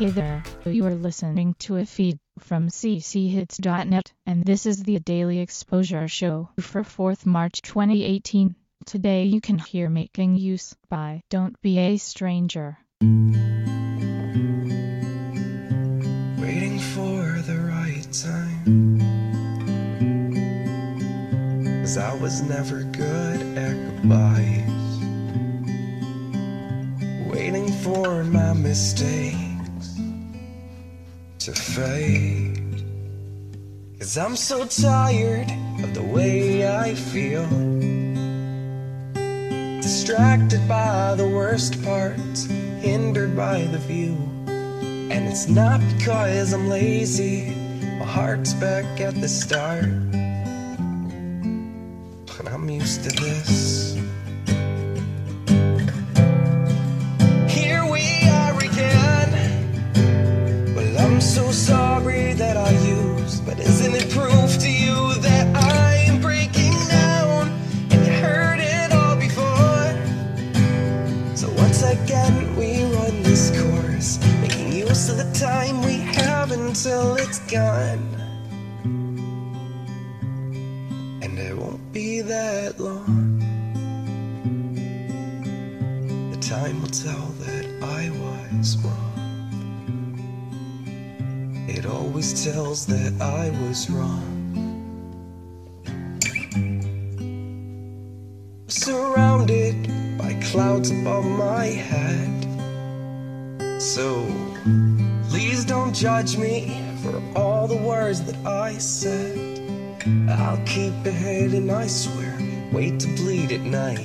Hey there, you are listening to a feed from cchits.net, and this is the Daily Exposure Show for 4th March 2018. Today you can hear Making Use by Don't Be a Stranger. Waiting for the right time, 'cause I was never good at goodbyes. Waiting for my mistakes to fade, 'cause I'm so tired of the way I feel, distracted by the worst parts, hindered by the view. And it's not because I'm lazy, my heart's back at the start, but I'm used to this. Here we are again. Well, I'm so sorry that I used, but isn't it proof to you that I'm breaking down? And you heard it all before. So once again we run this course, making use of the time we have until it's gone. And it won't be that long. The time will tell that I was wrong. It always tells that I was wrong. Surrounded by clouds above my head, so please don't judge me for all the words that I said. I'll keep it hidden, I swear, wait to bleed at night.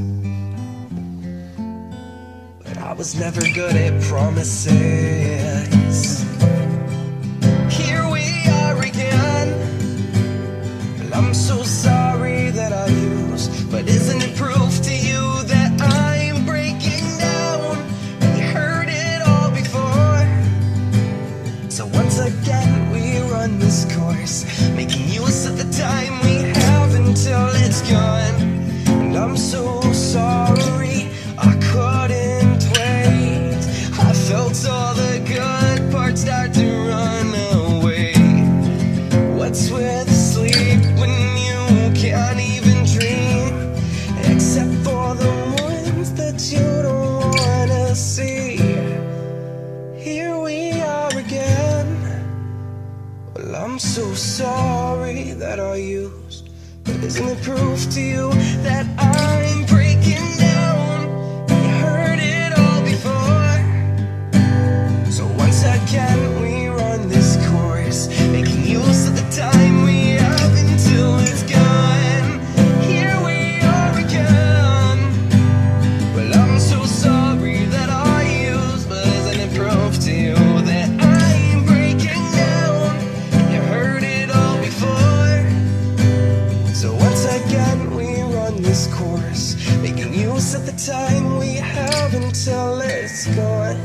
But I was never good at promises. Here we are again. Well, I'm so sorry that I used, but isn't it proof to you that I'm breaking down? You heard it all before. So once again we run this course, making use of the time we have until it's gone. And I'm so sorry I couldn't wait. I felt all the good parts start to run away. What's with sleep when you can't even dream, except for the ones that you don't wanna see? Here we are again. Well, I'm so sorry that I used, but isn't it proof to you that I'm breaking down? You heard it all before. So once again we run this course, making use of the time we have until it's gone. Here we are again. Well, I'm so sorry that I used, but isn't it proof to you that I'm breaking down? You heard it all before. So once again we run this course, making use of the time we have until it's gone.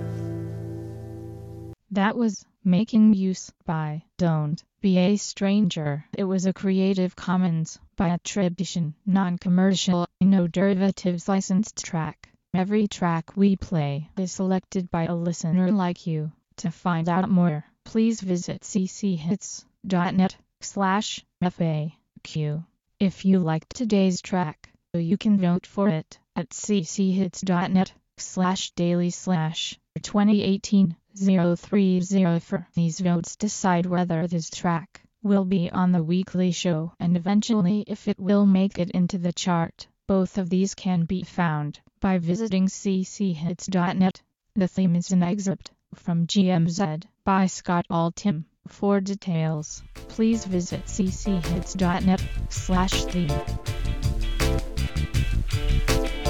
That was Making Use by Don't Be a Stranger. It was a Creative Commons by attribution, non-commercial, no derivatives licensed track. Every track we play is selected by a listener like you. To find out more, please visit cchits.net/FAQ. If you liked today's track, you can vote for it at cchits.net/daily/2018-030. These votes decide whether this track will be on the weekly show and eventually if it will make it into the chart. Both of these can be found by visiting cchits.net. The theme is an excerpt from GMZ by Scott Altham. For details, please visit cchits.net/theme.